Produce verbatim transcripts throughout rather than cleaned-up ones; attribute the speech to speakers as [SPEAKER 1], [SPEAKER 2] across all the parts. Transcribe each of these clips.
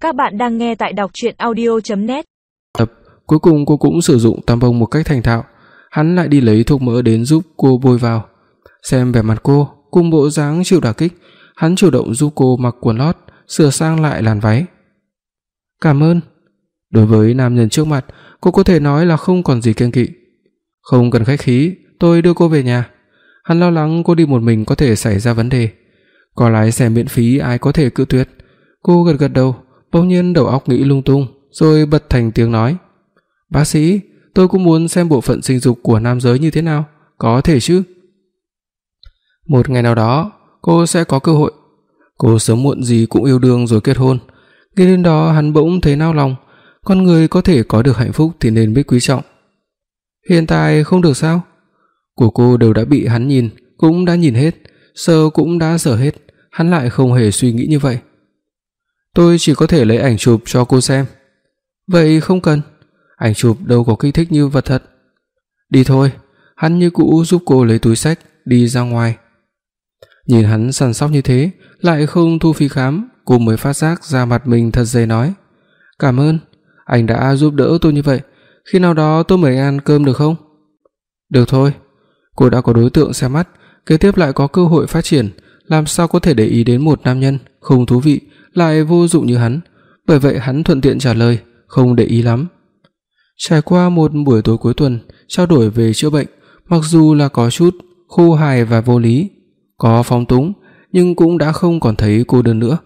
[SPEAKER 1] Các bạn đang nghe tại đọc truyện audio chấm net.
[SPEAKER 2] Tập, cuối cùng cô cũng sử dụng tampon một cách thành thạo. Hắn lại đi lấy thuốc mỡ đến giúp cô bôi vào. Xem vẻ mặt cô cùng bộ dáng chịu đả kích, hắn chủ động giúp cô mặc quần lót, sửa sang lại làn váy. "Cảm ơn." Đối với nam nhân trước mặt, cô có thể nói là không còn gì kiêng kỵ. "Không cần khách khí, tôi đưa cô về nhà." Hắn lo lắng cô đi một mình có thể xảy ra vấn đề. Có lái xe miễn phí ai có thể cự tuyệt. Cô gật gật đầu, bỗng nhiên đầu óc nghĩ lung tung, rồi bật thành tiếng nói: "Bác sĩ, tôi cũng muốn xem bộ phận sinh dục của nam giới như thế nào, có thể chứ?" Một ngày nào đó, cô sẽ có cơ hội. Cô sớm muộn gì cũng yêu đương rồi kết hôn. Nghe đến đó hắn bỗng thấy nao lòng, con người có thể có được hạnh phúc thì nên biết quý trọng. Hiện tại không được sao? Của cô đều đã bị hắn nhìn, cũng đã nhìn hết, sờ cũng đã sờ hết, hắn lại không hề suy nghĩ như vậy. "Tôi chỉ có thể lấy ảnh chụp cho cô xem." "Vậy không cần, ảnh chụp đâu có kích thích như vật thật." "Đi thôi." Hắn như cũ giúp cô lấy túi xách đi ra ngoài. Nhìn hắn săn sóc như thế, lại không thu phí khám, cô mới phát giác da mặt mình thật dày nói: "Cảm ơn, anh đã giúp đỡ tôi như vậy, khi nào đó tôi mời anh ăn cơm được không?" "Được thôi." Cô đã có đối tượng xem mắt, kế tiếp lại có cơ hội phát triển, làm sao có thể để ý đến một nam nhân không thú vị lại vô dụng như hắn, bởi vậy hắn thuận tiện trả lời, không để ý lắm. Trải qua một buổi tối cuối tuần trao đổi về chữa bệnh, mặc dù là có chút khô hài và vô lý, có phóng túng, nhưng cũng đã không còn thấy cô đơn nữa.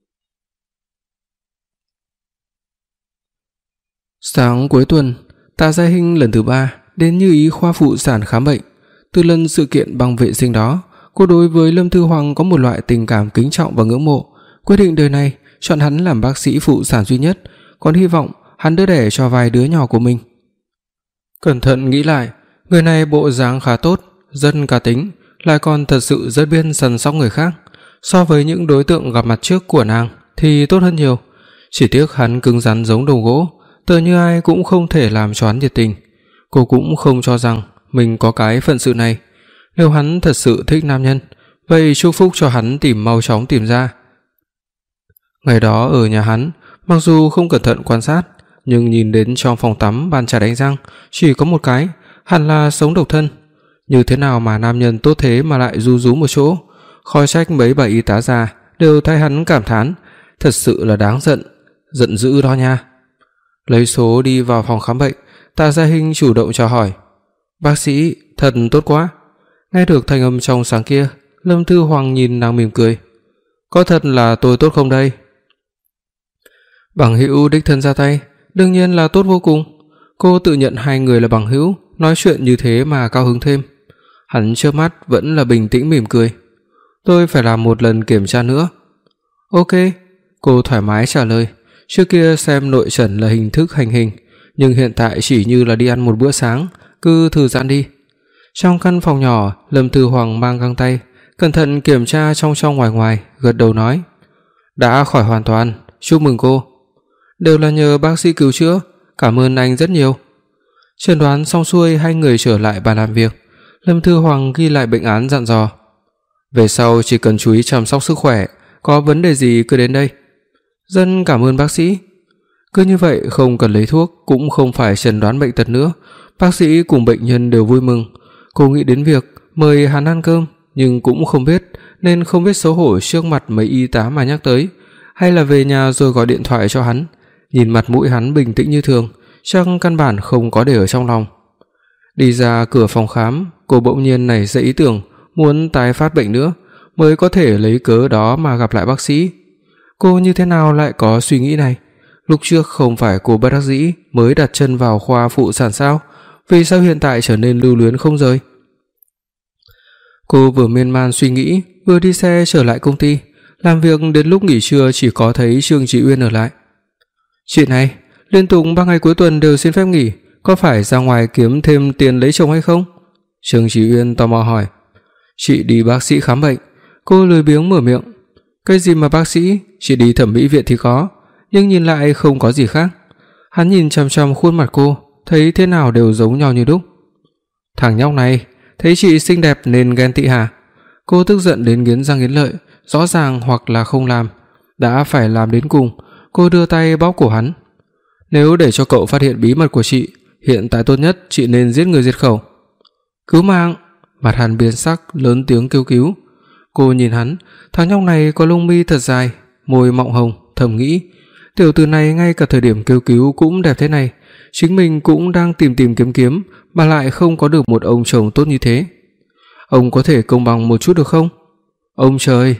[SPEAKER 2] Sáng cuối tuần, Tạ Gia Hinh lần thứ ba đến Như Ý khoa phụ sản khám bệnh. Từ lần sự kiện băng vệ sinh đó, cô đối với Lâm Thư Hoàng có một loại tình cảm kính trọng và ngưỡng mộ, quyết định đời này chọn hắn làm bác sĩ phụ sản duy nhất, còn hy vọng hắn đỡ đẻ cho vài đứa nhỏ của mình. Cẩn thận nghĩ lại, người này bộ dáng khá tốt, dân cá tính, lại còn thật sự rất biết săn sóc người khác. So với những đối tượng gặp mặt trước của nàng thì tốt hơn nhiều. Chỉ tiếc hắn cứng rắn giống đầu gỗ, tựa như ai cũng không thể làm cho hắn nhiệt tình. Cô cũng không cho rằng mình có cái phận sự này. Nếu hắn thật sự thích nam nhân, vậy chúc phúc cho hắn tìm mau chóng tìm ra. Ngày đó ở nhà hắn, mặc dù không cẩn thận quan sát, nhưng nhìn đến trong phòng tắm bàn chải đánh răng chỉ có một cái, hẳn là sống độc thân. Như thế nào mà nam nhân tốt thế mà lại ru rú một chỗ, khỏi trách mấy bà y tá già đều thay hắn cảm thán, thật sự là đáng giận, giận dữ đó nha. Lấy số đi vào phòng khám bệnh, Tạ Gia Hinh chủ động chào hỏi: "Bác sĩ, thật tốt quá." Nghe được thanh âm trong sáng kia, Lâm Thư Hoàng nhìn nàng mỉm cười: "Có thật là tôi tốt không đây?" Bằng hữu đích thân ra tay, đương nhiên là tốt vô cùng. Cô tự nhận hai người là bằng hữu, nói chuyện như thế mà cao hứng thêm. Hắn chớp mắt vẫn là bình tĩnh mỉm cười: "Tôi phải làm một lần kiểm tra nữa." "Ok." Cô thoải mái trả lời. Trước kia xem nội trần là hình thức hành hình, nhưng hiện tại chỉ như là đi ăn một bữa sáng, cứ thư giãn đi. Trong căn phòng nhỏ, Lâm Thư Hoàng mang găng tay, cẩn thận kiểm tra trong trong ngoài ngoài, gật đầu nói: "Đã khỏi hoàn toàn, chúc mừng cô." "Đều là nhờ bác sĩ cứu chữa, cảm ơn anh rất nhiều." Chẩn đoán xong xuôi, hai người trở lại bàn làm việc. Lâm Thư Hoàng ghi lại bệnh án dặn dò: "Về sau chỉ cần chú ý chăm sóc sức khỏe, có vấn đề gì cứ đến đây." "Rất cảm ơn bác sĩ." Cứ như vậy, không cần lấy thuốc, cũng không phải chẩn đoán bệnh tật nữa, bác sĩ cùng bệnh nhân đều vui mừng. Cô nghĩ đến việc mời hắn ăn cơm, nhưng cũng không biết nên không biết xấu hổ trước mặt mấy y tá mà nhắc tới, hay là về nhà rồi gọi điện thoại cho hắn. Nhìn mặt mũi hắn bình tĩnh như thường, chắc căn bản không có để ở trong lòng. Đi ra cửa phòng khám, cô bỗng nhiên nảy ra ý tưởng muốn tái phát bệnh nữa, mới có thể lấy cớ đó mà gặp lại bác sĩ. Cô như thế nào lại có suy nghĩ này? Lúc trước không phải cô bất đắc dĩ mới đặt chân vào khoa phụ sản sao? Vì sao hiện tại trở nên lưu luyến không rời? Cô vừa miên man suy nghĩ, vừa đi xe trở lại công ty. Làm việc đến lúc nghỉ trưa chỉ có thấy Trương Chí Uyên ở lại. "Chị này, liên tục ba ngày cuối tuần đều xin phép nghỉ, có phải ra ngoài kiếm thêm tiền lấy chồng hay không?" Trương Chí Uyên tò mò hỏi. "Chị đi bác sĩ khám bệnh." Cô lười biếng mở miệng. "Cái gì mà bác sĩ, chị đi thẩm mỹ viện thì có, nhưng nhìn lại không có gì khác." Hắn nhìn chằm chằm khuôn mặt cô, thấy thế nào đều giống nhau như đúc. "Thằng nhóc này, thấy chị xinh đẹp nên ghen tị hả?" Cô tức giận đến nghiến răng nghiến lợi, rõ ràng hoặc là không làm, đã phải làm đến cùng, Cô đưa tay bóp cổ hắn. Nếu để cho cậu phát hiện bí mật của chị, hiện tại tốt nhất chị nên giết người diệt khẩu. Cứu mạng! Mặt hắn biến sắc, lớn tiếng kêu cứu. Cô nhìn hắn, thằng nhóc này có lông mi thật dài, môi mọng hồng, thầm nghĩ, tiểu tử này ngay cả thời điểm kêu cứu cũng đẹp thế này, chính mình cũng đang tìm tìm kiếm kiếm mà lại không có được một ông chồng tốt như thế. Ông có thể công bằng một chút được không? Ông trời!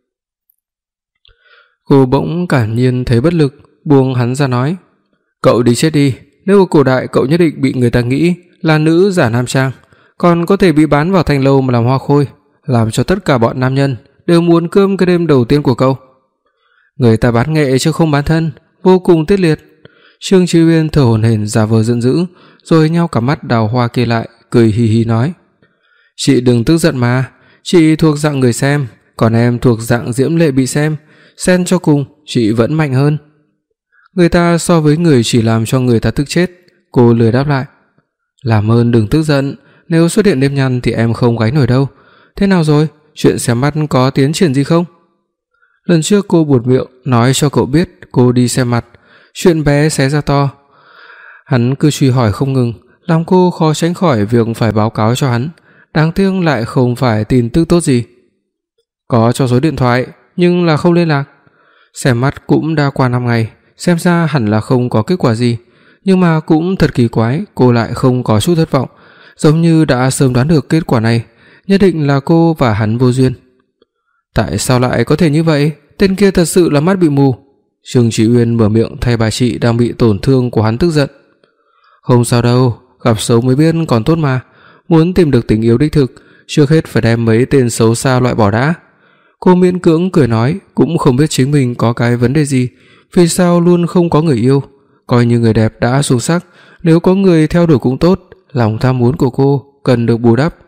[SPEAKER 2] Cô bỗng cảm nhiên thấy bất lực, buông hắn ra nói, cậu đi chết đi, nếu ở cổ đại cậu nhất định bị người ta nghĩ là nữ giả nam trang, còn có thể bị bán vào thành lâu mà làm hoa khôi, làm cho tất cả bọn nam nhân đều muốn cơm cái đêm đầu tiên của cậu. Người ta bán nghệ chứ không bán thân, vô cùng tiết liệt. Trương Chí Uyên thở hổn hển giả vờ giận dữ, rồi nheo cả mắt đào hoa kia lại, cười hì hì nói, chị đừng tức giận mà, chị thuộc dạng người xem, còn em thuộc dạng diễm lệ bị xem, xen cho cùng chị vẫn mạnh hơn. Người ta so với người chỉ làm cho người ta tức chết. Cô lười đáp lại, làm ơn đừng tức giận, nếu xuất hiện nếp nhăn thì em không gánh nổi đâu. Thế nào rồi, chuyện xem mắt có tiến triển gì không? Lần trước cô buột miệng nói cho cậu biết cô đi xem mặt, chuyện bé xé ra to. Hắn cứ truy hỏi không ngừng, làm cô khó tránh khỏi việc phải báo cáo cho hắn, đáng tiếc lại không phải tin tức tốt gì. Có cho số điện thoại nhưng là không liên lạc. Xem mắt cũng đã qua năm ngày, xem ra hẳn là không có kết quả gì, nhưng mà cũng thật kỳ quái, cô lại không có chút thất vọng, giống như đã sớm đoán được kết quả này, nhất định là cô và hắn vô duyên. Tại sao lại có thể như vậy? Tên kia thật sự là mắt bị mù. Trương Chí Uyên mở miệng thay bà chị đang bị tổn thương của hắn tức giận. Không sao đâu, gặp xấu mới biết còn tốt mà, muốn tìm được tình yêu đích thực, trước hết phải đem mấy tên xấu xa loại bỏ đã. Cô miễn cưỡng cười nói, cũng không biết chính mình có cái vấn đề gì, vì sao luôn không có người yêu, coi như người đẹp đã xuống sắc, nếu có người theo đuổi cũng tốt, lòng tham muốn của cô cần được bù đắp.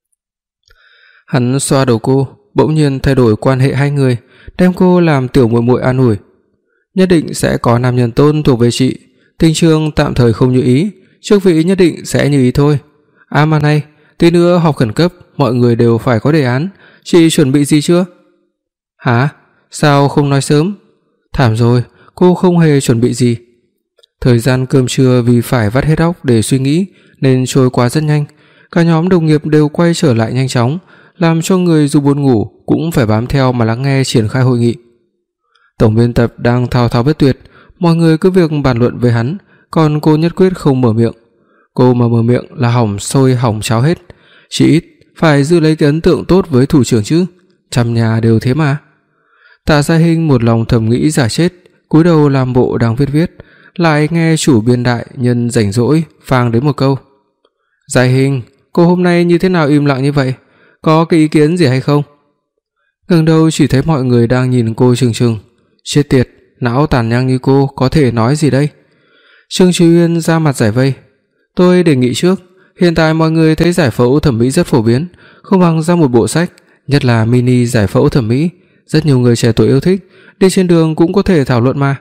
[SPEAKER 2] Hắn xoa đầu cô, bỗng nhiên thay đổi quan hệ hai người, đem cô làm tiểu muội muội an ủi. Nhất định sẽ có nam nhân tôn thuộc về chị, tình trường tạm thời không như ý, chức vị nhất định sẽ như ý thôi. À mà này, tí nữa họp khẩn cấp, mọi người đều phải có đề án, chị chuẩn bị gì chưa? Hả? Sao không nói sớm? Thảm rồi, cô không hề chuẩn bị gì. Thời gian cơm trưa vì phải vắt hết óc để suy nghĩ nên trôi qua rất nhanh, cả nhóm đồng nghiệp đều quay trở lại nhanh chóng, làm cho người dù buồn ngủ cũng phải bám theo mà lắng nghe triển khai hội nghị. Tổng biên tập đang thao thao bất tuyệt, mọi người cứ việc bàn luận với hắn, còn cô nhất quyết không mở miệng. Cô mà mở miệng là hỏng sôi hỏng cháo hết, chỉ ít phải giữ lấy cái ấn tượng tốt với thủ trưởng chứ, trăm nhà đều thế mà. Tạ Gia Hinh một lòng thầm nghĩ giả chết, cúi đầu làm bộ đang viết viết, lại nghe chủ biên đại nhân rảnh rỗi phang đến một câu. Gia Hinh, cô hôm nay như thế nào im lặng như vậy? Có cái ý kiến gì hay không? Ngẩng đầu chỉ thấy mọi người đang nhìn cô trừng trừng. Chết tiệt, não tàn nhang như cô có thể nói gì đây? Trương Chí Uyên ra mặt giải vây. Tôi đề nghị trước, hiện tại mọi người thấy giải phẫu thẩm mỹ rất phổ biến, không bằng ra một bộ sách, nhất là mini giải phẫu thẩm mỹ, rất nhiều người trẻ tuổi yêu thích, đi trên đường cũng có thể thảo luận mà.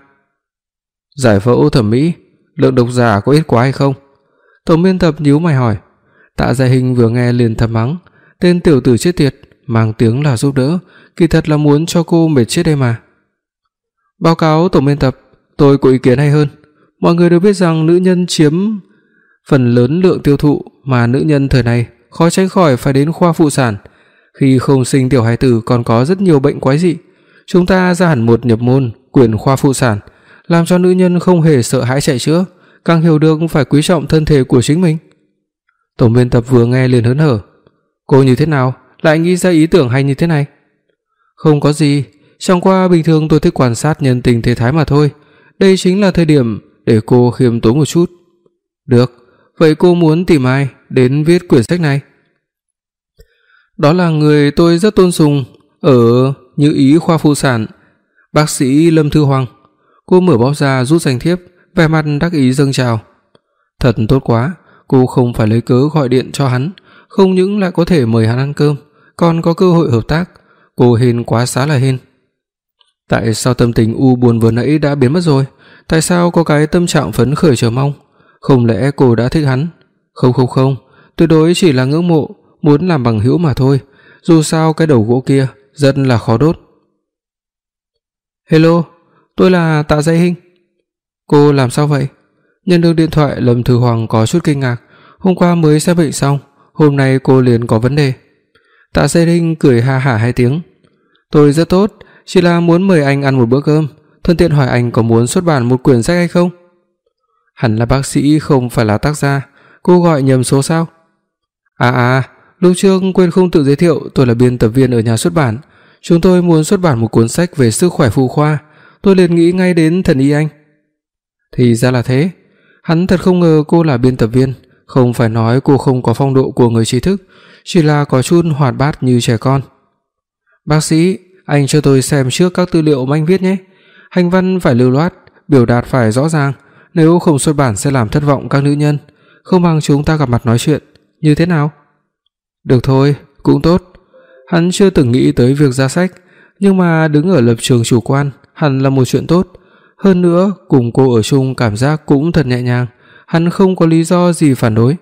[SPEAKER 2] Giải phẫu thẩm mỹ, lượng độc giả có ít quá hay không? Tổng biên tập nhíu mày hỏi. Tạ Gia Hinh vừa nghe liền thầm mắng, tên tiểu tử chết tiệt, mang tiếng là giúp đỡ, kỳ thật là muốn cho cô mệt chết đây mà. Báo cáo tổng biên tập, tôi có ý kiến hay hơn. Mọi người đều biết rằng nữ nhân chiếm phần lớn lượng tiêu thụ, mà nữ nhân thời này khó tránh khỏi phải đến khoa phụ sản. Khi không sinh tiểu hài tử còn có rất nhiều bệnh quái dị. Chúng ta ra hẳn một nhập môn quyền khoa phụ sản, làm cho nữ nhân không hề sợ hãi chạy chữa, càng hiểu được phải quý trọng thân thể của chính mình. Tổng biên tập vừa nghe liền hớn hở. Cô như thế nào lại nghĩ ra ý tưởng hay như thế này? Không có gì, chẳng qua bình thường tôi thích quan sát nhân tình thế thái mà thôi. Đây chính là thời điểm để cô khiêm tốn một chút. Được, vậy cô muốn tìm ai đến viết quyển sách này? Đó là người tôi rất tôn sùng ở Như Ý khoa phụ sản, bác sĩ Lâm Thư Hoàng. Cô mở bóp ra rút danh thiếp, vẻ mặt đắc ý dâng trào. Thật tốt quá, cô không phải lấy cớ gọi điện cho hắn, không những lại có thể mời hắn ăn cơm, còn có cơ hội hợp tác. Cô hên quá xá là hên. Tại sao tâm tình u buồn vừa nãy đã biến mất rồi? Tại sao có cái tâm trạng phấn khởi chờ mong? Không lẽ cô đã thích hắn? Không không không, tuyệt đối chỉ là ngưỡng mộ, muốn làm bằng hữu mà thôi. Dù sao cái đầu gỗ kia rất là khó đốt. Hello, tôi là Tạ Giai Hinh." "Cô làm sao vậy?" Nhận được điện thoại, Lâm Thư Hoàng có chút kinh ngạc, hôm qua mới xem bệnh xong, hôm nay cô liền có vấn đề. Tạ Giai Hinh cười ha hả hai tiếng. "Tôi rất tốt, chỉ là muốn mời anh ăn một bữa cơm, thuận tiện hỏi anh có muốn xuất bản một quyển sách hay không?" Hắn là bác sĩ không phải là tác gia, cô gọi nhầm số sao? À à, lúc trước quên không tự giới thiệu, tôi là biên tập viên ở nhà xuất bản. Chúng tôi muốn xuất bản một cuốn sách về sức khỏe phụ khoa, tôi liền nghĩ ngay đến thần y anh. Thì ra là thế. Hắn thật không ngờ cô là biên tập viên, không phải nói cô không có phong độ của người trí thức, chỉ là có chút hoạt bát như trẻ con. "Bác sĩ, anh cho tôi xem trước các tư liệu mà anh viết nhé. Hành văn phải lưu loát, biểu đạt phải rõ ràng, nếu không xuất bản sẽ làm thất vọng các nữ nhân, không bằng chúng ta gặp mặt nói chuyện, như thế nào?" "Được thôi, cũng tốt." Hắn chưa từng nghĩ tới việc ra sách, nhưng mà đứng ở lập trường chủ quan hẳn là một chuyện tốt, hơn nữa cùng cô ở chung cảm giác cũng thật nhẹ nhàng, hắn không có lý do gì phản đối.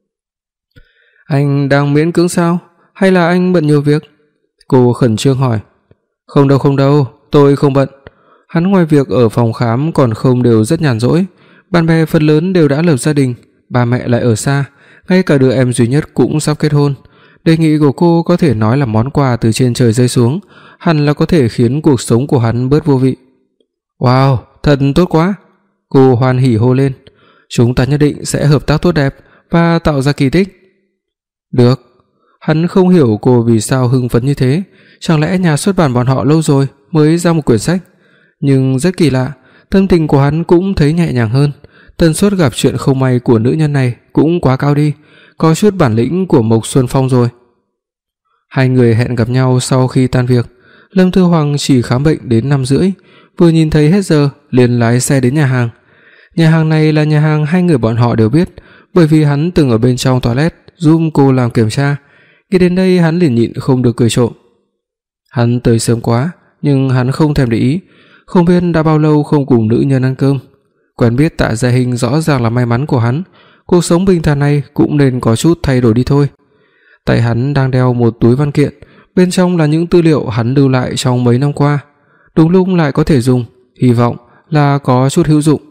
[SPEAKER 2] "Anh đang miễn cưỡng sao, hay là anh bận nhiều việc?" Cô khẩn trương hỏi. "Không đâu không đâu, tôi không bận." Hắn ngoài việc ở phòng khám còn không đều rất nhàn rỗi, bạn bè phần lớn đều đã lập gia đình, ba mẹ lại ở xa, ngay cả đứa em duy nhất cũng sắp kết hôn. Đề nghị của cô có thể nói là món quà từ trên trời rơi xuống, hẳn là có thể khiến cuộc sống của hắn bớt vô vị. "Wow, thật tốt quá." Cô hoan hỉ hô lên. "Chúng ta nhất định sẽ hợp tác tốt đẹp và tạo ra kỳ tích." "Được." Hắn không hiểu cô vì sao hưng phấn như thế, chẳng lẽ nhà xuất bản bọn họ lâu rồi mới ra một quyển sách? Nhưng rất kỳ lạ, tâm tình của hắn cũng thấy nhẹ nhàng hơn, tần suất gặp chuyện không may của nữ nhân này cũng quá cao đi, có chút bản lĩnh của Mộc Xuân Phong rồi. Hai người hẹn gặp nhau sau khi tan việc. Lâm Thư Hoàng chỉ khám bệnh đến năm rưỡi, vừa nhìn thấy hết giờ liền lái xe đến nhà hàng. Nhà hàng này là nhà hàng hai người bọn họ đều biết, bởi vì hắn từng ở bên trong toilet giúp cô làm kiểm tra. Khi đến đây hắn liền nhịn không được cười trộm. Hắn tới sớm quá, nhưng hắn không thèm để ý, không biết đã bao lâu không cùng nữ nhân ăn cơm. Quen biết Tạ Giai Hinh rõ ràng là may mắn của hắn, cuộc sống bình thản này cũng nên có chút thay đổi đi thôi. Tay hắn đang đeo một túi văn kiện, bên trong là những tư liệu hắn lưu lại trong mấy năm qua, đúng lúc lại có thể dùng, hy vọng là có chút hữu dụng.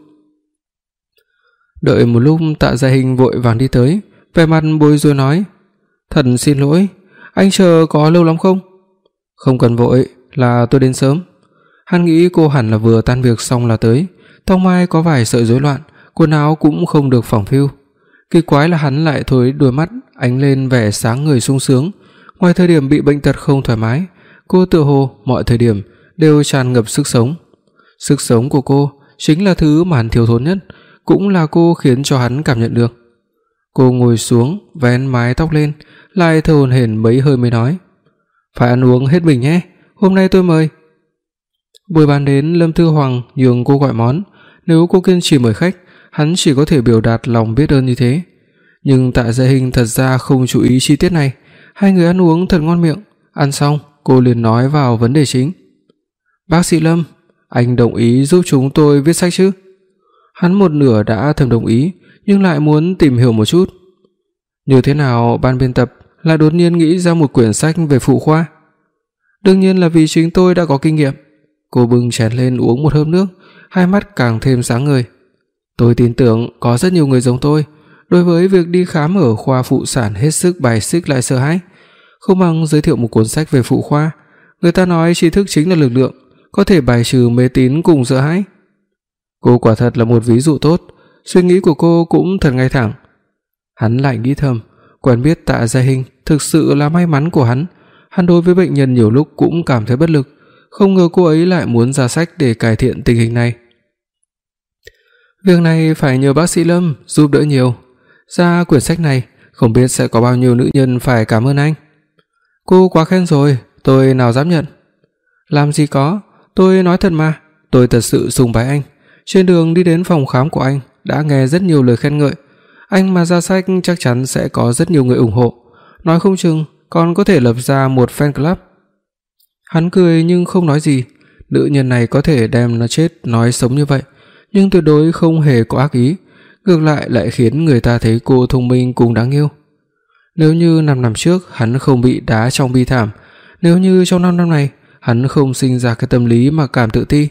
[SPEAKER 2] Đợi một lúc, Tạ Giai Hinh vội vàng đi tới, vẻ mặt bối rối nói: "Thật xin lỗi, anh chờ có lâu lắm không?" "Không cần vội, là tôi đến sớm." Hắn nghĩ cô hẳn là vừa tan việc xong là tới, tóc mai có vài sợi rối loạn, quần áo cũng không được phẳng phiu. Kỳ quái là hắn lại thối đôi mắt ánh lên vẻ sáng người sung sướng, ngoài thời điểm bị bệnh tật không thoải mái, cô tựa hồ mọi thời điểm đều tràn ngập sức sống. Sức sống của cô chính là thứ mà hắn thiếu thốn nhất, cũng là cô khiến cho hắn cảm nhận được. Cô ngồi xuống, vén mái tóc lên, lại thở hổn hển mấy hơi mới nói: "Phải ăn uống hết mình nhé, hôm nay tôi mời." Buổi bàn đến, Lâm Thư Hoàng nhường cô gọi món, nếu cô kiên trì mời khách, hắn chỉ có thể biểu đạt lòng biết ơn như thế. Nhưng Tạ Giai Hinh thật ra không chú ý chi tiết này, hai người ăn uống thật ngon miệng, ăn xong, cô liền nói vào vấn đề chính. "Bác sĩ Lâm, anh đồng ý giúp chúng tôi viết sách chứ?" Hắn một nửa đã thầm đồng ý, nhưng lại muốn tìm hiểu một chút. Như thế nào ban biên tập lại đột nhiên nghĩ ra một quyển sách về phụ khoa? Đương nhiên là vì chính tôi đã có kinh nghiệm. Cô bưng chén lên uống một hớp nước, hai mắt càng thêm sáng ngời. Tôi tin tưởng có rất nhiều người giống tôi, đối với việc đi khám ở khoa phụ sản hết sức bài xích lại sợ hãi. Không bằng giới thiệu một cuốn sách về phụ khoa, người ta nói tri thức chính là lực lượng, có thể bài trừ mê tín cùng sợ hãi. Cô quả thật là một ví dụ tốt, suy nghĩ của cô cũng thật ngay thẳng. Hắn lại nghĩ thầm, quen biết Tạ Giai Hinh thực sự là may mắn của hắn, hắn đối với bệnh nhân nhiều lúc cũng cảm thấy bất lực, không ngờ cô ấy lại muốn ra sách để cải thiện tình hình này. Việc này phải nhờ bác sĩ Lâm giúp đỡ nhiều. Ra quyển sách này, không biết sẽ có bao nhiêu nữ nhân phải cảm ơn anh. Cô quá khen rồi, tôi nào dám nhận. Làm gì có, tôi nói thật mà, tôi thật sự sùng bái anh. Trên đường đi đến phòng khám của anh đã nghe rất nhiều lời khen ngợi. Anh mà ra sách chắc chắn sẽ có rất nhiều người ủng hộ, nói không chừng còn có thể lập ra một fan club. Hắn cười nhưng không nói gì. Nữ nhân này có thể đem nó chết nói sống như vậy, nhưng tuyệt đối không hề có ác ý, ngược lại lại khiến người ta thấy cô thông minh cùng đáng yêu. Nếu như năm năm trước hắn không bị đá trong bi thảm, nếu như trong năm năm này hắn không sinh ra cái tâm lý mà cảm tự ti,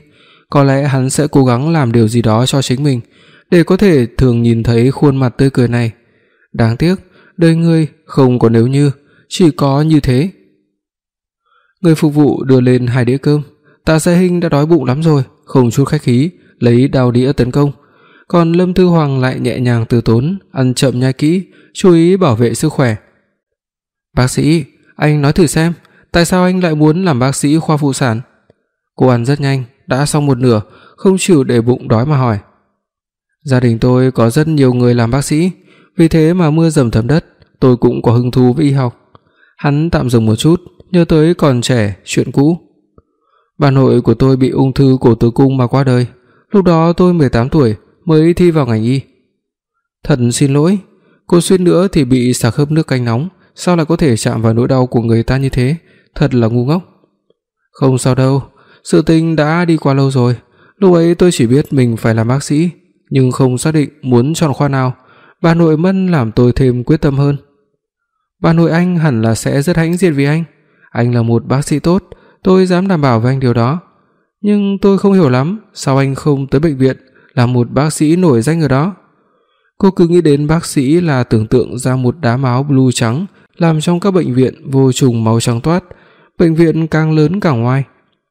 [SPEAKER 2] có lẽ hắn sẽ cố gắng làm điều gì đó cho chính mình để có thể thường nhìn thấy khuôn mặt tươi cười này. Đáng tiếc, đời người không có nếu như, chỉ có như thế. Người phục vụ đưa lên hai đĩa cơm. Tạ Gia Hinh đã đói bụng lắm rồi, không chút khách khí lấy đao đĩa tấn công, còn Lâm Thư Hoàng lại nhẹ nhàng từ tốn, ăn chậm nhai kỹ, chú ý bảo vệ sức khỏe. "Bác sĩ, anh nói thử xem, tại sao anh lại muốn làm bác sĩ khoa phụ sản?" Cô ăn rất nhanh, đã xong một nửa, không chịu để bụng đói mà hỏi. "Gia đình tôi có rất nhiều người làm bác sĩ, vì thế mà mưa dầm thấm đất, tôi cũng có hứng thú với y học." Hắn tạm dừng một chút, nhớ tới còn trẻ, chuyện cũ. "Bà nội của tôi bị ung thư cổ tử cung mà qua đời, lúc đó tôi mười tám tuổi mới thi vào ngành y." "Thật xin lỗi, cô suýt nữa thì bị sặc hớp nước canh nóng, sao lại có thể chạm vào nỗi đau của người ta như thế, thật là ngu ngốc." "Không sao đâu, sự tình đã đi qua lâu rồi, lúc ấy tôi chỉ biết mình phải làm bác sĩ, nhưng không xác định muốn chọn khoa nào, bà nội mất làm tôi thêm quyết tâm hơn." "Bà nội anh hẳn là sẽ rất hãnh diện vì anh, anh là một bác sĩ tốt, tôi dám đảm bảo với anh điều đó. Nhưng tôi không hiểu lắm, sao anh không tới bệnh viện làm một bác sĩ nổi danh ở đó?" Cô cứ nghĩ đến bác sĩ là tưởng tượng ra một đám áo blue trắng làm trong các bệnh viện vô trùng máu trắng toát, bệnh viện càng lớn càng oai.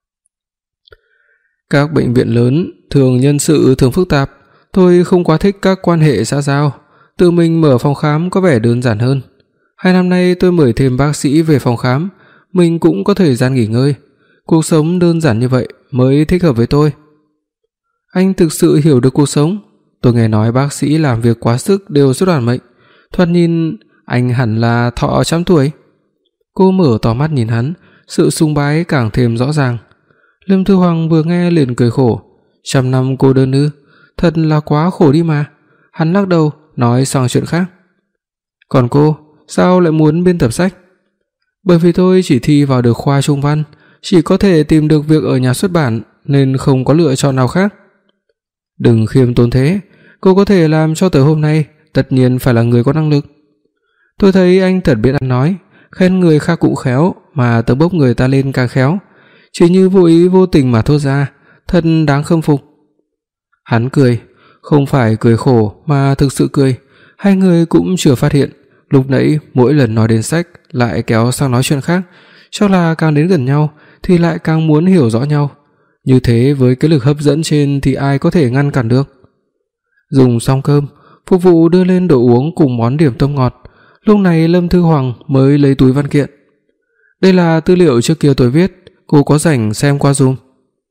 [SPEAKER 2] Các bệnh viện lớn thường nhân sự thường phức tạp, tôi không quá thích các quan hệ xã giao, tự mình mở phòng khám có vẻ đơn giản hơn. Hai năm nay tôi mời thêm bác sĩ về phòng khám, mình cũng có thời gian nghỉ ngơi. Cuộc sống đơn giản như vậy mới thích hợp với tôi. Anh thực sự hiểu được cuộc sống. Tôi nghe nói bác sĩ làm việc quá sức đều rất đoản mệnh, thoạt nhìn anh hẳn là thọ trăm tuổi. Cô mở to mắt nhìn hắn, sự sùng bái càng thêm rõ ràng. Lâm Thư Hoàng vừa nghe liền cười khổ, trăm năm cô đơn ư, thật là quá khổ đi mà. Hắn lắc đầu, nói sang chuyện khác. "Còn cô, sao lại muốn biên tập sách?" "Bởi vì tôi chỉ thi vào được khoa Trung văn, chỉ có thể tìm được việc ở nhà xuất bản nên không có lựa chọn nào khác." "Đừng khiêm tốn thế, cô có thể làm cho tới hôm nay, tất nhiên phải là người có năng lực." "Tôi thấy anh thật biết ăn nói, khen người khác cũng khéo mà tớ bốc người ta lên càng khéo, chỉ như vô ý vô tình mà thốt ra, thật đáng khâm phục." Hắn cười, không phải cười khổ mà thực sự cười. Hai người cũng chưa phát hiện, lúc nãy mỗi lần nói đến sách lại kéo sang nói chuyện khác, cho là càng đến gần nhau thì lại càng muốn hiểu rõ nhau. Như thế với cái lực hấp dẫn trên thì ai có thể ngăn cản được. Dùng xong cơm, phục vụ đưa lên đồ uống cùng món điểm tâm ngọt. Lúc này Lâm Thư Hoàng mới lấy túi văn kiện. "Đây là tư liệu trước kia tôi viết, cô có rảnh xem qua dùm."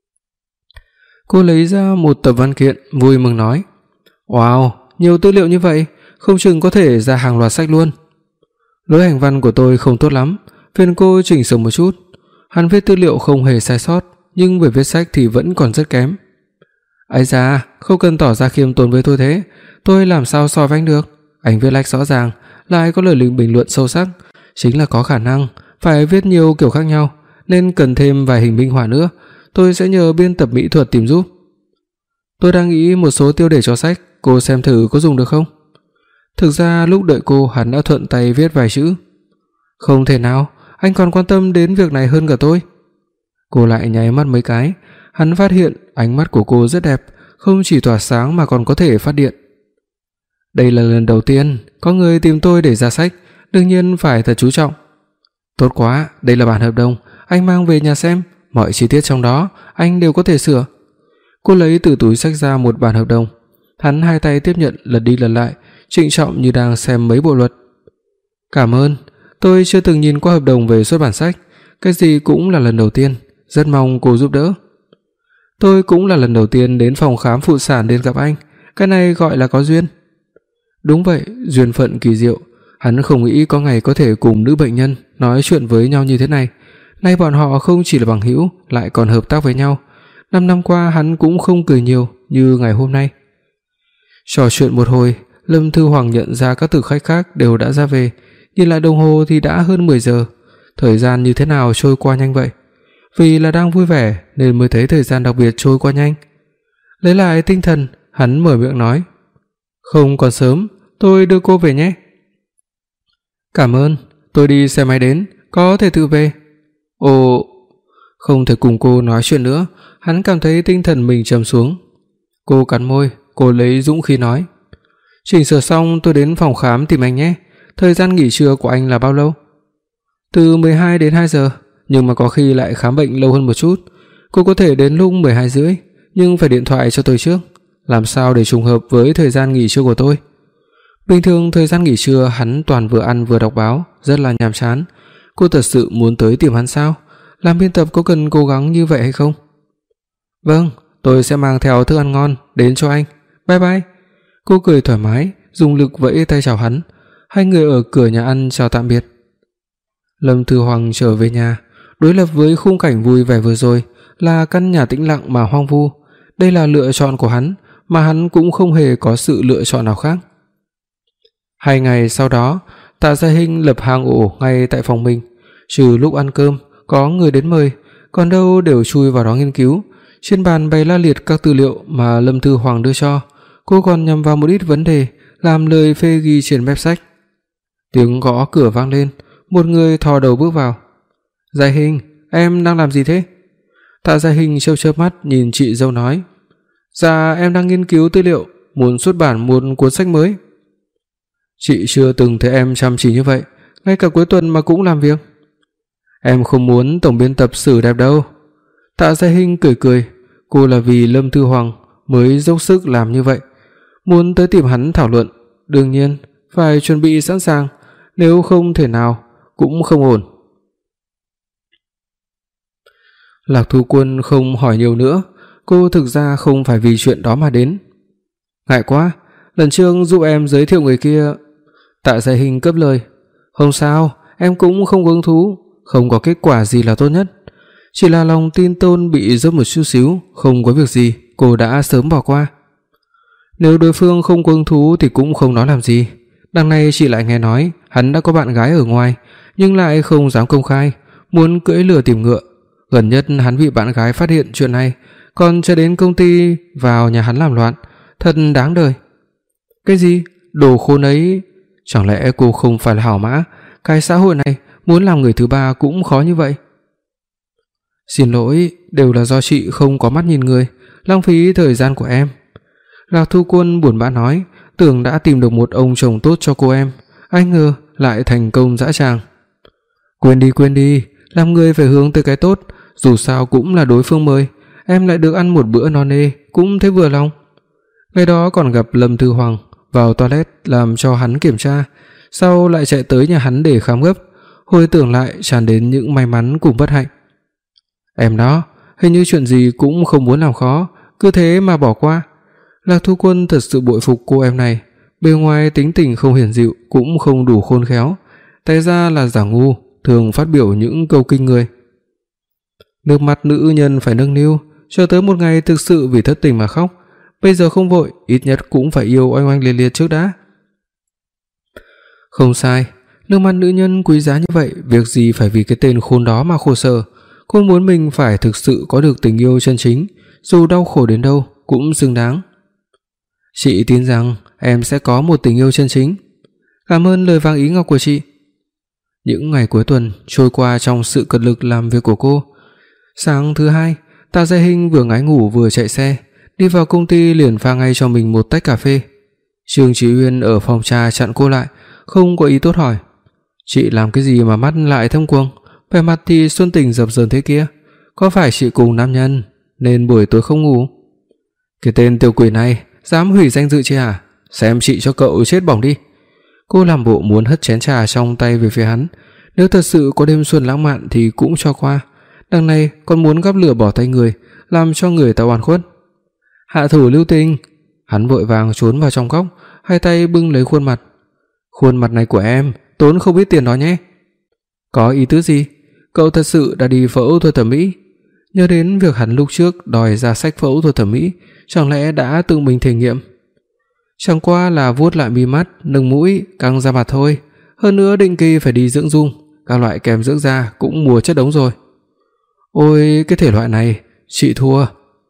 [SPEAKER 2] Cô lấy ra một tập văn kiện, vui mừng nói: "Wow, nhiều tư liệu như vậy, không chừng có thể ra hàng loạt sách luôn." "Lối hành văn của tôi không tốt lắm, phiền cô chỉnh sửa một chút." Hắn viết tư liệu không hề sai sót, nhưng về viết sách thì vẫn còn rất kém. "Ái da, không cần tỏ ra khiêm tốn với tôi thế, tôi làm sao so với anh được. Anh viết lách rõ ràng, lại có lời bình luận sâu sắc, chính là có khả năng phải viết nhiều kiểu khác nhau, nên cần thêm vài hình minh họa nữa, tôi sẽ nhờ biên tập mỹ thuật tìm giúp." "Tôi đang nghĩ một số tiêu đề cho sách, cô xem thử có dùng được không?" Thực ra lúc đợi cô, hắn đã thuận tay viết vài chữ. "Không thể nào, anh còn quan tâm đến việc này hơn cả tôi." Cô lại nháy mắt mấy cái, hắn phát hiện ánh mắt của cô rất đẹp, không chỉ tỏa sáng mà còn có thể phát điện. "Đây là lần đầu tiên có người tìm tôi để ra sách, đương nhiên phải thật chú trọng." "Tốt quá, đây là bản hợp đồng, anh mang về nhà xem, mọi chi tiết trong đó anh đều có thể sửa." Cô lấy từ túi xách ra một bản hợp đồng. Hắn hai tay tiếp nhận, lật đi lật lại, trịnh trọng như đang xem mấy bộ luật. "Cảm ơn, tôi chưa từng nhìn qua hợp đồng về xuất bản sách, cái gì cũng là lần đầu tiên, rất mong cô giúp đỡ." "Tôi cũng là lần đầu tiên đến phòng khám phụ sản để gặp anh, cái này gọi là có duyên." Đúng vậy, duyên phận kỳ diệu, hắn không nghĩ có ngày có thể cùng nữ bệnh nhân nói chuyện với nhau như thế này. Nay bọn họ không chỉ là bằng hữu, lại còn hợp tác với nhau. Năm năm qua hắn cũng không cười nhiều như ngày hôm nay. Trò chuyện một hồi, Lâm Thư Hoàng nhận ra các thực khách khác đều đã ra về, nhìn lại đồng hồ thì đã hơn mười giờ. Thời gian như thế nào trôi qua nhanh vậy? Vì là đang vui vẻ nên mới thấy thời gian đặc biệt trôi qua nhanh. Lấy lại tinh thần, hắn mở miệng nói: "Không còn sớm, tôi đưa cô về nhé." "Cảm ơn, tôi đi xe máy đến, có thể tự về." "Ồ." Không thể cùng cô nói chuyện nữa, hắn cảm thấy tinh thần mình trầm xuống. Cô cắn môi, cô lấy dũng khí nói: "Chỉnh sửa xong tôi đến phòng khám tìm anh nhé. Thời gian nghỉ trưa của anh là bao lâu?" "Từ mười hai đến hai giờ, nhưng mà có khi lại khám bệnh lâu hơn một chút. Cô có thể đến lúc mười hai rưỡi, nhưng phải điện thoại cho tôi trước, làm sao để trùng hợp với thời gian nghỉ trưa của tôi." Bình thường thời gian nghỉ trưa hắn toàn vừa ăn vừa đọc báo, rất là nhàm chán. Cô thật sự muốn tới tìm hắn sao? Làm biên tập có cần cố gắng như vậy hay không? "Vâng, tôi sẽ mang theo thức ăn ngon đến cho anh. Bye bye." Cô cười thoải mái, dùng lực vẫy tay chào hắn. Hai người ở cửa nhà ăn chào tạm biệt. Lâm Thư Hoàng trở về nhà, đối lập với khung cảnh vui vẻ vừa rồi là căn nhà tĩnh lặng mà hoang vu. Đây là lựa chọn của hắn, mà hắn cũng không hề có sự lựa chọn nào khác. Hai ngày sau đó, Tạ Gia Hinh lập hang ổ ngay tại phòng mình, trừ lúc ăn cơm có người đến mời, còn đâu đều chui vào đó nghiên cứu. Trên bàn bày la liệt các tư liệu mà Lâm Thư Hoàng đưa cho, cô còn nhằm vào một ít vấn đề làm lời phê ghi trên mép sách. Tiếng gõ cửa vang lên, một người thò đầu bước vào. "Gia Hinh, em đang làm gì thế?" Tạ Gia Hinh chớp chớp mắt nhìn chị dâu nói: "Dạ em đang nghiên cứu tư liệu, muốn xuất bản một cuốn sách mới." "Chị chưa từng thấy em chăm chỉ như vậy, ngay cả cuối tuần mà cũng làm việc." "Em không muốn tổng biên tập xử đẹp đâu." Tạ Gia Hinh cười cười, cô là vì Lâm Thư Hoàng mới dốc sức làm như vậy, muốn tới tìm hắn thảo luận, đương nhiên phải chuẩn bị sẵn sàng, nếu không thể nào cũng không ổn. Lạc Thu Quân không hỏi nhiều nữa, cô thực ra không phải vì chuyện đó mà đến. "Ngại quá, lần trước giúp em giới thiệu người kia." Tạ Gia Hinh cấp lời: "Không sao, em cũng không có hứng thú, không có kết quả gì là tốt nhất. Chỉ là lòng tin tôn bị dấp một chút xíu, không có việc gì, cô đã sớm bỏ qua." Nếu đối phương không có hứng thú thì cũng không nói làm gì. Đằng này chị lại nghe nói hắn đã có bạn gái ở ngoài, nhưng lại không dám công khai, muốn cưỡi lừa tìm ngựa. Gần nhất hắn bị bạn gái phát hiện chuyện này, còn chạy đến công ty vào nhà hắn làm loạn, thật đáng đời. Cái gì? Đồ khốn ấy, chẳng lẽ cô không phải là hảo mã, cái xã hội này muốn làm người thứ ba cũng khó như vậy. "Xin lỗi, đều là do chị không có mắt nhìn người, lãng phí thời gian của em." Lạc Thu Quân buồn bã nói, tưởng đã tìm được một ông chồng tốt cho cô em, ai ngờ lại thành công dã tràng. "Quên đi quên đi, làm người phải hướng tới cái tốt, dù sao cũng là đối phương mời, em lại được ăn một bữa no nê, cũng thấy vừa lòng." Ngày đó còn gặp Lâm Thư Hoàng vào toilet làm cho hắn kiểm tra, sau lại chạy tới nhà hắn để khám gấp, hồi tưởng lại tràn đến những may mắn cùng bất hạnh. Em đó, hình như chuyện gì cũng không muốn làm khó, cứ thế mà bỏ qua. Lạc Thu Quân thật sự bội phục cô em này, bề ngoài tính tình không hiền dịu, cũng không đủ khôn khéo, té ra là giả ngu, thường phát biểu những câu kinh người. Nước mắt nữ nhân phải nâng niu, cho tới một ngày thực sự vì thất tình mà khóc, bây giờ không vội, ít nhất cũng phải yêu oanh oanh liệt liệt trước đã. Không sai, nước mắt nữ nhân quý giá như vậy, việc gì phải vì cái tên khốn đó mà khổ sở. Cô muốn mình phải thực sự có được tình yêu chân chính, dù đau khổ đến đâu cũng xứng đáng. Chị tin rằng em sẽ có một tình yêu chân chính. Cảm ơn lời vang ý ngọc của chị. Những ngày cuối tuần trôi qua trong sự cật lực làm việc của cô. Sáng thứ hai, Tạ Gia Hinh vừa ngái ngủ vừa chạy xe, đi vào công ty liền pha ngay cho mình một tách cà phê. Trương Chí Uyên ở phòng trà chặn cô lại, không có ý tốt hỏi: "Chị làm cái gì mà mắt lại thâm quầng, vẻ mặt thì xuân tình dập dờn thế kia, có phải chị cùng nam nhân nên buổi tối không ngủ?" "Cái tên tiểu quỷ này dám hủy danh dự chị à? Xem chị cho cậu chết bỏng đi." Cô làm bộ muốn hất chén trà trong tay về phía hắn, nếu thật sự có đêm xuân lãng mạn thì cũng cho qua, đằng này còn muốn gắp lửa bỏ tay người, làm cho người ta oan khuất. "Hạ thủ lưu tình." Hắn vội vàng trốn vào trong góc, hai tay bưng lấy khuôn mặt. "Khuôn mặt này của em tốn không ít tiền đó nhé." "Có ý tứ gì? Cậu thật sự đã đi phẫu thuật thẩm mỹ?" Nhớ đến việc hắn lúc trước đòi ra sách phẫu thuật thẩm mỹ, chẳng lẽ đã tự mình thể nghiệm? Chẳng qua là vuốt lại mi mắt, nâng mũi, căng da mặt thôi, hơn nữa định kỳ phải đi dưỡng dung, các loại kem dưỡng da cũng mua chất đống rồi. Ôi, cái thể loại này, chị thua.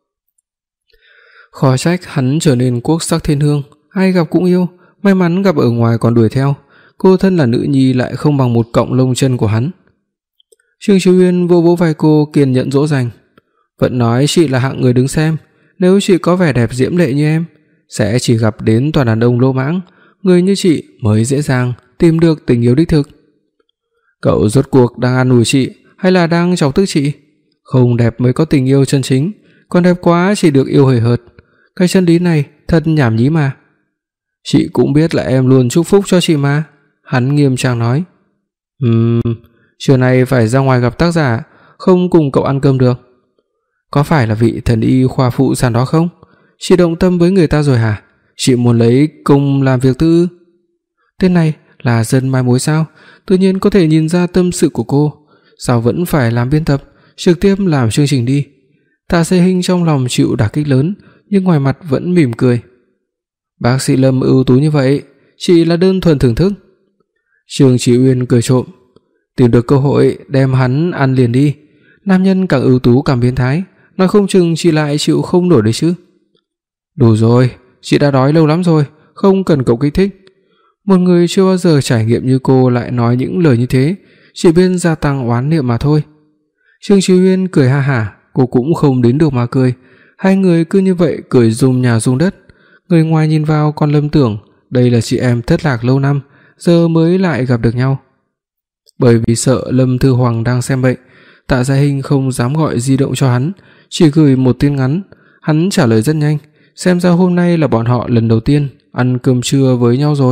[SPEAKER 2] Khó trách hắn trở nên quốc sắc thiên hương, ai gặp cũng yêu, may mắn gặp ở ngoài còn đuổi theo, cô thân là nữ nhi lại không bằng một cọng lông chân của hắn. Trương Chí Uyên vỗ vỗ vai cô kiên nhẫn dỗ dành. Vẫn nói chị là hạng người đứng xem, nếu chị có vẻ đẹp diễm lệ như em, sẽ chỉ gặp đến toàn đàn ông lỗ mãng, người như chị mới dễ dàng tìm được tình yêu đích thực. Cậu rốt cuộc đang an ủi chị hay là đang chọc tức chị? Không đẹp mới có tình yêu chân chính, còn đẹp quá chỉ được yêu hời hợt. Cái chân lý này thật nhảm nhí mà. Chị cũng biết là em luôn chúc phúc cho chị mà, hắn nghiêm trang nói. Ừm, trưa nay phải ra ngoài gặp tác giả, không cùng cậu ăn cơm được. Có phải là vị thần y khoa phụ sản đó không? Chị động tâm với người ta rồi hả? Chị muốn lấy công làm việc tư? Tên này là dân mai mối sao? Tự nhiên có thể nhìn ra tâm sự của cô. Sao vẫn phải làm biên tập, trực tiếp làm chương trình đi? Tạ Dây Hinh trong lòng chịu đả kích lớn, nhưng ngoài mặt vẫn mỉm cười. Bác sĩ Lâm ưu tú như vậy, chị là đơn thuần thưởng thức. Trương Chí Uyên cười trộm. Tìm được cơ hội đem hắn ăn liền đi. Nam nhân càng ưu tú càng biến thái, nói không chừng chị lại chịu không nổi đấy chứ. Đủ rồi, chị đã đói lâu lắm rồi, không cần cậu kích thích. Một người chưa bao giờ trải nghiệm như cô lại nói những lời như thế, chỉ bên gia tăng oán niệm mà thôi. Trương Chí Uyên cười ha hả, cô cũng không đến được mà cười. Hai người cứ như vậy cười rung nhà rung đất. Người ngoài nhìn vào còn lầm tưởng đây là chị em thất lạc lâu năm, giờ mới lại gặp được nhau. Bởi vì sợ Lâm Thư Hoàng đang xem bệnh, Tạ Gia Hinh không dám gọi di động cho hắn, chỉ gửi một tin ngắn. Hắn trả lời rất nhanh, xem ra hôm nay là bọn họ lần đầu tiên ăn cơm trưa với nhau rồi.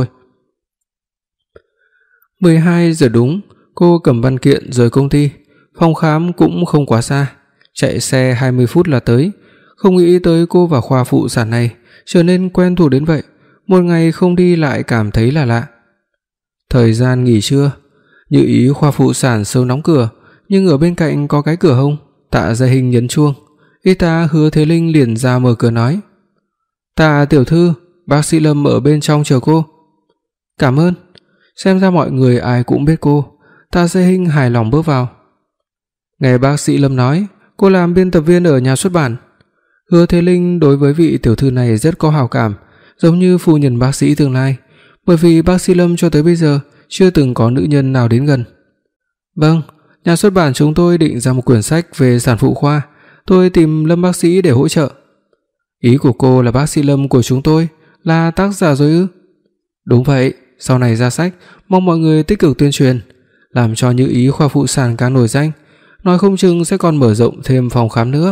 [SPEAKER 2] mười hai giờ đúng, cô cầm văn kiện rời công ty. Phòng khám cũng không quá xa, chạy xe hai mươi phút là tới. Không nghĩ tới cô và khoa phụ sản này trở nên quen thuộc đến vậy, một ngày không đi lại cảm thấy là lạ. Thời gian nghỉ trưa, Như Ý khoa phụ sản sớm đóng cửa, nhưng ở bên cạnh có cái cửa hông. Tạ Gia Hinh nhấn chuông, y tá Hứa Thế Linh liền ra mở cửa nói: "Tạ tiểu thư, bác sĩ Lâm ở bên trong chờ cô." "Cảm ơn." Xem ra mọi người ai cũng biết cô. Tạ Gia Hinh hài lòng bước vào. Nghe bác sĩ Lâm nói, cô làm biên tập viên ở nhà xuất bản. Hứa Thế Linh đối với vị tiểu thư này rất có hảo cảm, giống như phu nhân bác sĩ tương lai, bởi vì bác sĩ Lâm cho tới bây giờ chưa từng có nữ nhân nào đến gần. "Vâng, nhà xuất bản chúng tôi định ra một quyển sách về sản phụ khoa, tôi tìm Lâm bác sĩ để hỗ trợ." "Ý của cô là bác sĩ Lâm của chúng tôi là tác giả rồi ư?" "Đúng vậy, sau này ra sách, mong mọi người tích cực tuyên truyền, làm cho Như Ý khoa phụ sản càng nổi danh, nói không chừng sẽ còn mở rộng thêm phòng khám nữa."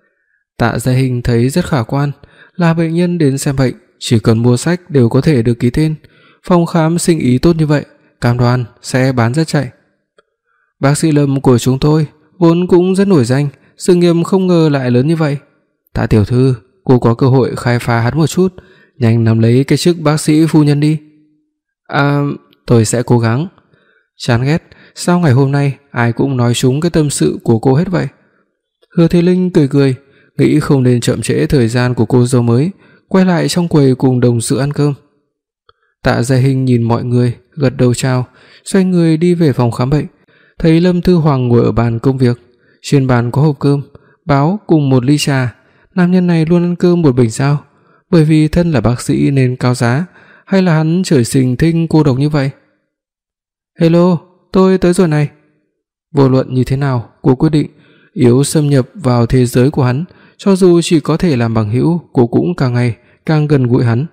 [SPEAKER 2] Tạ Gia Hinh thấy rất khả quan, là bệnh nhân đến xem bệnh, chỉ cần mua sách đều có thể được ký tên, phòng khám sinh ý tốt như vậy, cam đoan sẽ bán rất chạy. "Bác sĩ Lâm của chúng tôi vốn cũng rất nổi danh, sự nghiệp không ngờ lại lớn như vậy. Tạ tiểu thư, cô có cơ hội khai phá hắn một chút, nhanh nắm lấy cái chức bác sĩ phu nhân đi." "À, tôi sẽ cố gắng." Chán ghét, sao ngày hôm nay ai cũng nói trúng cái tâm sự của cô hết vậy? Hứa Thế Linh cười cười, nghĩ không nên chậm trễ thời gian của cô dâu mới, quay lại trong quầy cùng đồng sự ăn cơm. Tạ Gia Hinh nhìn mọi người, gật đầu chào, xoay người đi về phòng khám bệnh, thấy Lâm Thư Hoàng ngồi ở bàn công việc, trên bàn có hộp cơm, báo cùng một ly trà. Nam nhân này luôn ăn cơm một bình sao? Bởi vì thân là bác sĩ nên cao giá, hay là hắn trời sinh thích cô độc như vậy? "Hello, tôi tới rồi này." Vô luận như thế nào, cô quyết định yếu xâm nhập vào thế giới của hắn, cho dù chỉ có thể làm bằng hữu, cô cũng càng ngày càng gần gũi hắn.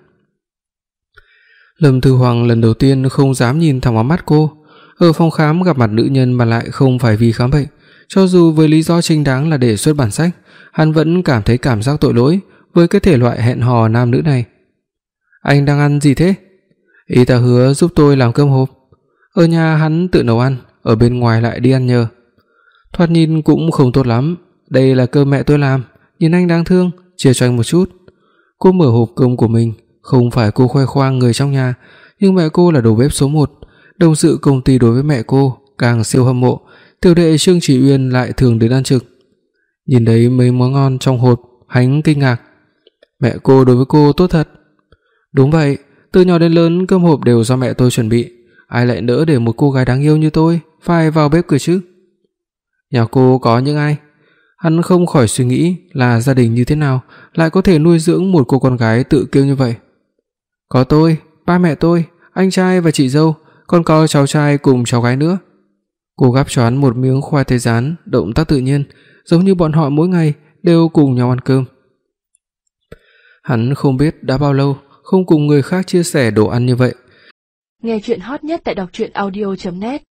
[SPEAKER 2] Lâm Thư Hoàng lần đầu tiên không dám nhìn thẳng vào mắt cô. Ở phòng khám gặp mặt nữ nhân mà lại không phải vì khám bệnh, cho dù với lý do chính đáng là để xuất bản sách, hắn vẫn cảm thấy cảm giác tội lỗi với cái thể loại hẹn hò nam nữ này. "Anh đang ăn gì thế?" "Y tá Hứa giúp tôi làm cơm hộp." Ở nhà hắn tự nấu ăn, ở bên ngoài lại đi ăn nhờ. Thoạt nhìn cũng không tốt lắm, đây là cơm mẹ tôi làm, nhìn anh đáng thương, chia cho anh một chút. Cô mở hộp cơm của mình, không phải cô khoe khoang người trong nhà, nhưng mẹ cô là đầu bếp số một, đồng sự công ty đối với mẹ cô càng siêu hâm mộ, tiểu đệ Trương Chỉ Uyên lại thường đến ăn trực. Nhìn thấy mấy món ngon trong hộp, hắn kinh ngạc. Mẹ cô đối với cô tốt thật. Đúng vậy, từ nhỏ đến lớn cơm hộp đều do mẹ tôi chuẩn bị, ai lại nỡ để một cô gái đáng yêu như tôi phải vào bếp cửa chứ? Nhà cô có những ai? Hắn không khỏi suy nghĩ là gia đình như thế nào lại có thể nuôi dưỡng một cô con gái tự kiêu như vậy. Có tôi, ba mẹ tôi, anh trai và chị dâu, còn có cháu trai cùng cháu gái nữa. Cô gắp choán một miếng khoai tây rán, động tác tự nhiên, giống như bọn họ mỗi ngày đều cùng nhau ăn cơm. Hắn không biết đã bao lâu không cùng người khác chia sẻ đồ ăn như vậy.
[SPEAKER 1] Nghe truyện hot nhất tại đọc truyện audio chấm net.